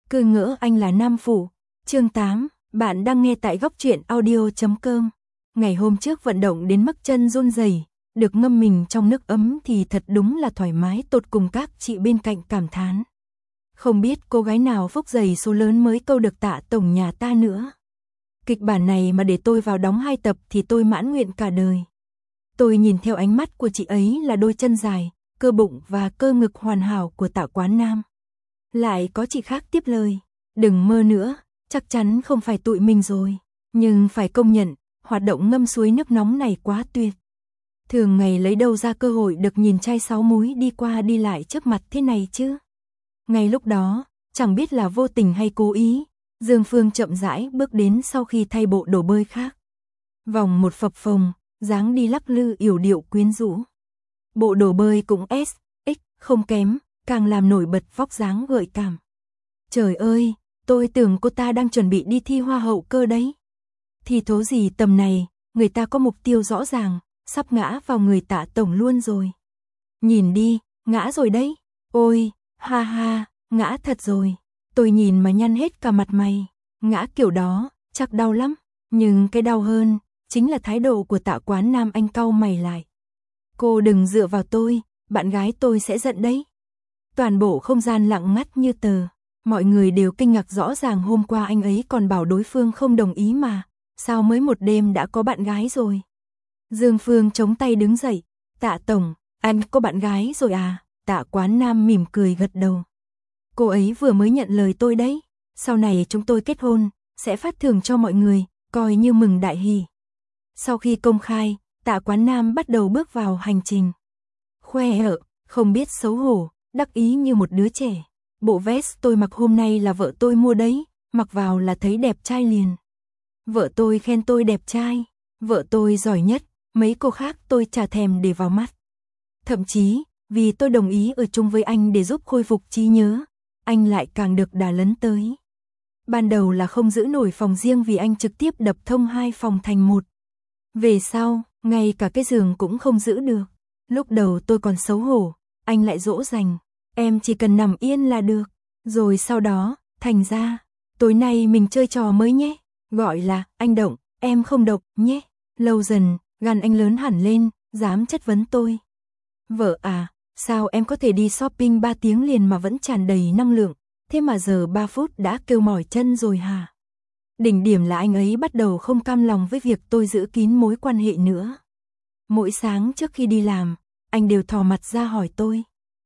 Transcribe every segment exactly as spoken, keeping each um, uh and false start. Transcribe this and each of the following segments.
Cứ ngỡ anh là nam phụ. Chương tám, bạn đang nghe tại góc truyện audio chấm com. Ngày hôm trước vận động đến mức chân run rẩy, được ngâm mình trong nước ấm thì thật đúng là thoải mái tột cùng, các chị bên cạnh cảm thán. Không biết cô gái nào phúc dày số lớn mới câu được Tạ tổng nhà ta nữa. Kịch bản này mà để tôi vào đóng hai tập thì tôi mãn nguyện cả đời. Tôi nhìn theo ánh mắt của chị ấy là đôi chân dài, cơ bụng và cơ ngực hoàn hảo của Tạ Quán Nam. Lại có chị khác tiếp lời, đừng mơ nữa, chắc chắn không phải tụi mình rồi. Nhưng phải công nhận, hoạt động ngâm suối nước nóng này quá tuyệt. Thường ngày lấy đâu ra cơ hội được nhìn trai sáu múi đi qua đi lại trước mặt thế này chứ. Ngay lúc đó, chẳng biết là vô tình hay cố ý, Dương Phương chậm rãi bước đến sau khi thay bộ đồ bơi khác. Vòng một phập phồng, dáng đi lắc lư yểu điệu quyến rũ. Bộ đồ bơi cũng S, X, không kém, càng làm nổi bật vóc dáng gợi cảm. Trời ơi, tôi tưởng cô ta đang chuẩn bị đi thi hoa hậu cơ đấy. Thì thố gì tầm này, người ta có mục tiêu rõ ràng, sắp ngã vào người Tạ tổng luôn rồi. Nhìn đi, ngã rồi đấy. Ôi, ha ha, ngã thật rồi. Tôi nhìn mà nhăn hết cả mặt mày. Ngã kiểu đó, chắc đau lắm. Nhưng cái đau hơn, chính là thái độ của Tạ Quán Nam. Anh cau mày lại. Cô đừng dựa vào tôi, bạn gái tôi sẽ giận đấy. Toàn bộ không gian lặng ngắt như tờ. Mọi người đều kinh ngạc, rõ ràng hôm qua anh ấy còn bảo đối phương không đồng ý mà. Sao mới một đêm đã có bạn gái rồi? Dương Phương chống tay đứng dậy. Tạ tổng, anh có bạn gái rồi à? Tạ Quán Nam mỉm cười gật đầu. Cô ấy vừa mới nhận lời tôi đấy. Sau này chúng tôi kết hôn, sẽ phát thưởng cho mọi người, coi như mừng đại hỷ. Sau khi công khai, Tạ Quán Nam bắt đầu bước vào hành trình. Khoe ở, không biết xấu hổ, đắc ý như một đứa trẻ. Bộ vest tôi mặc hôm nay là vợ tôi mua đấy, mặc vào là thấy đẹp trai liền. Vợ tôi khen tôi đẹp trai, vợ tôi giỏi nhất, mấy cô khác tôi chả thèm để vào mắt. Thậm chí, vì tôi đồng ý ở chung với anh để giúp khôi phục trí nhớ, anh lại càng được đà lấn tới. Ban đầu là không giữ nổi phòng riêng vì anh trực tiếp đập thông hai phòng thành một. Về sau, ngay cả cái giường cũng không giữ được. Lúc đầu tôi còn xấu hổ, anh lại dỗ dành, em chỉ cần nằm yên là được. Rồi sau đó, thành ra, tối nay mình chơi trò mới nhé, gọi là anh động, em không độc nhé. Lâu dần, gan anh lớn hẳn lên, dám chất vấn tôi. Vợ à, sao em có thể đi shopping ba tiếng liền mà vẫn tràn đầy năng lượng, thế mà giờ ba phút đã kêu mỏi chân rồi hả? Đỉnh điểm là anh ấy bắt đầu không cam lòng với việc tôi giữ kín mối quan hệ nữa. Mỗi sáng trước khi đi làm, anh đều thò mặt ra hỏi tôi.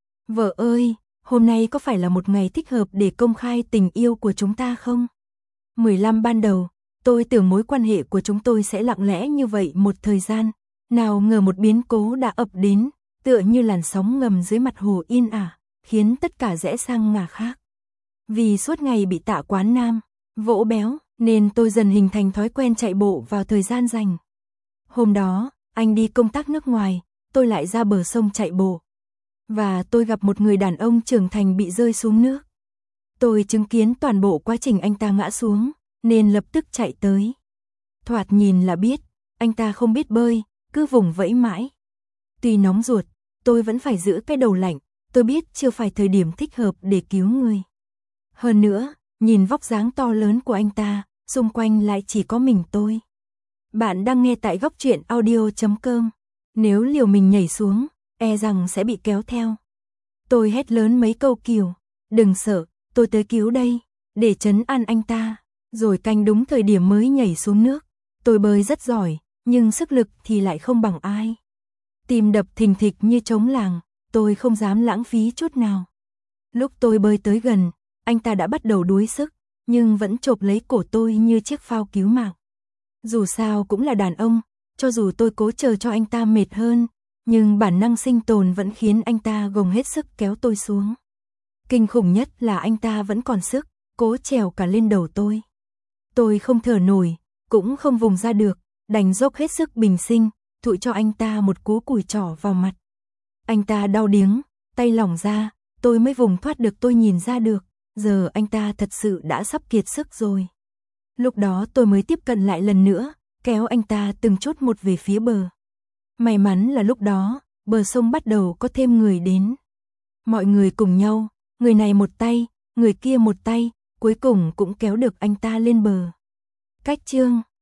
Vợ ơi, hôm nay có phải là một ngày thích hợp để công khai tình yêu của chúng ta không? mười lăm ban đầu, tôi tưởng mối quan hệ của chúng tôi sẽ lặng lẽ như vậy một thời gian. Nào ngờ một biến cố đã ập đến, tựa như làn sóng ngầm dưới mặt hồ yên ả, khiến tất cả rẽ sang ngả khác. Vì suốt ngày bị Tạ Quán Nam vỗ béo, nên tôi dần hình thành thói quen chạy bộ vào thời gian rảnh. Hôm đó, anh đi công tác nước ngoài, tôi lại ra bờ sông chạy bộ. Và tôi gặp một người đàn ông trưởng thành bị rơi xuống nước. Tôi chứng kiến toàn bộ quá trình anh ta ngã xuống, nên lập tức chạy tới. Thoạt nhìn là biết, anh ta không biết bơi, cứ vùng vẫy mãi. Tuy nóng ruột, tôi vẫn phải giữ cái đầu lạnh, tôi biết chưa phải thời điểm thích hợp để cứu người. Hơn nữa, nhìn vóc dáng to lớn của anh ta, xung quanh lại chỉ có mình tôi. Bạn đang nghe tại góc truyện audio chấm com. Nếu liều mình nhảy xuống, e rằng sẽ bị kéo theo. Tôi hét lớn mấy câu kiểu, đừng sợ, tôi tới cứu đây, để trấn an anh ta. Rồi canh đúng thời điểm mới nhảy xuống nước. Tôi bơi rất giỏi, nhưng sức lực thì lại không bằng ai. Tim đập thình thịch như trống làng, tôi không dám lãng phí chút nào. Lúc tôi bơi tới gần, anh ta đã bắt đầu đuối sức, nhưng vẫn chộp lấy cổ tôi như chiếc phao cứu mạng. Dù sao cũng là đàn ông, cho dù tôi cố chờ cho anh ta mệt hơn, nhưng bản năng sinh tồn vẫn khiến anh ta gồng hết sức kéo tôi xuống. Kinh khủng nhất là anh ta vẫn còn sức, cố trèo cả lên đầu tôi. Tôi không thở nổi, cũng không vùng ra được, đành dốc hết sức bình sinh, thụi cho anh ta một cú cùi trỏ vào mặt. Anh ta đau điếng, tay lỏng ra, tôi mới vùng thoát được. Tôi nhìn ra được, giờ anh ta thật sự đã sắp kiệt sức rồi. Lúc đó tôi mới tiếp cận lại lần nữa, kéo anh ta từng chút một về phía bờ. May mắn là lúc đó, bờ sông bắt đầu có thêm người đến. Mọi người cùng nhau, người này một tay, người kia một tay, cuối cùng cũng kéo được anh ta lên bờ. Cách chương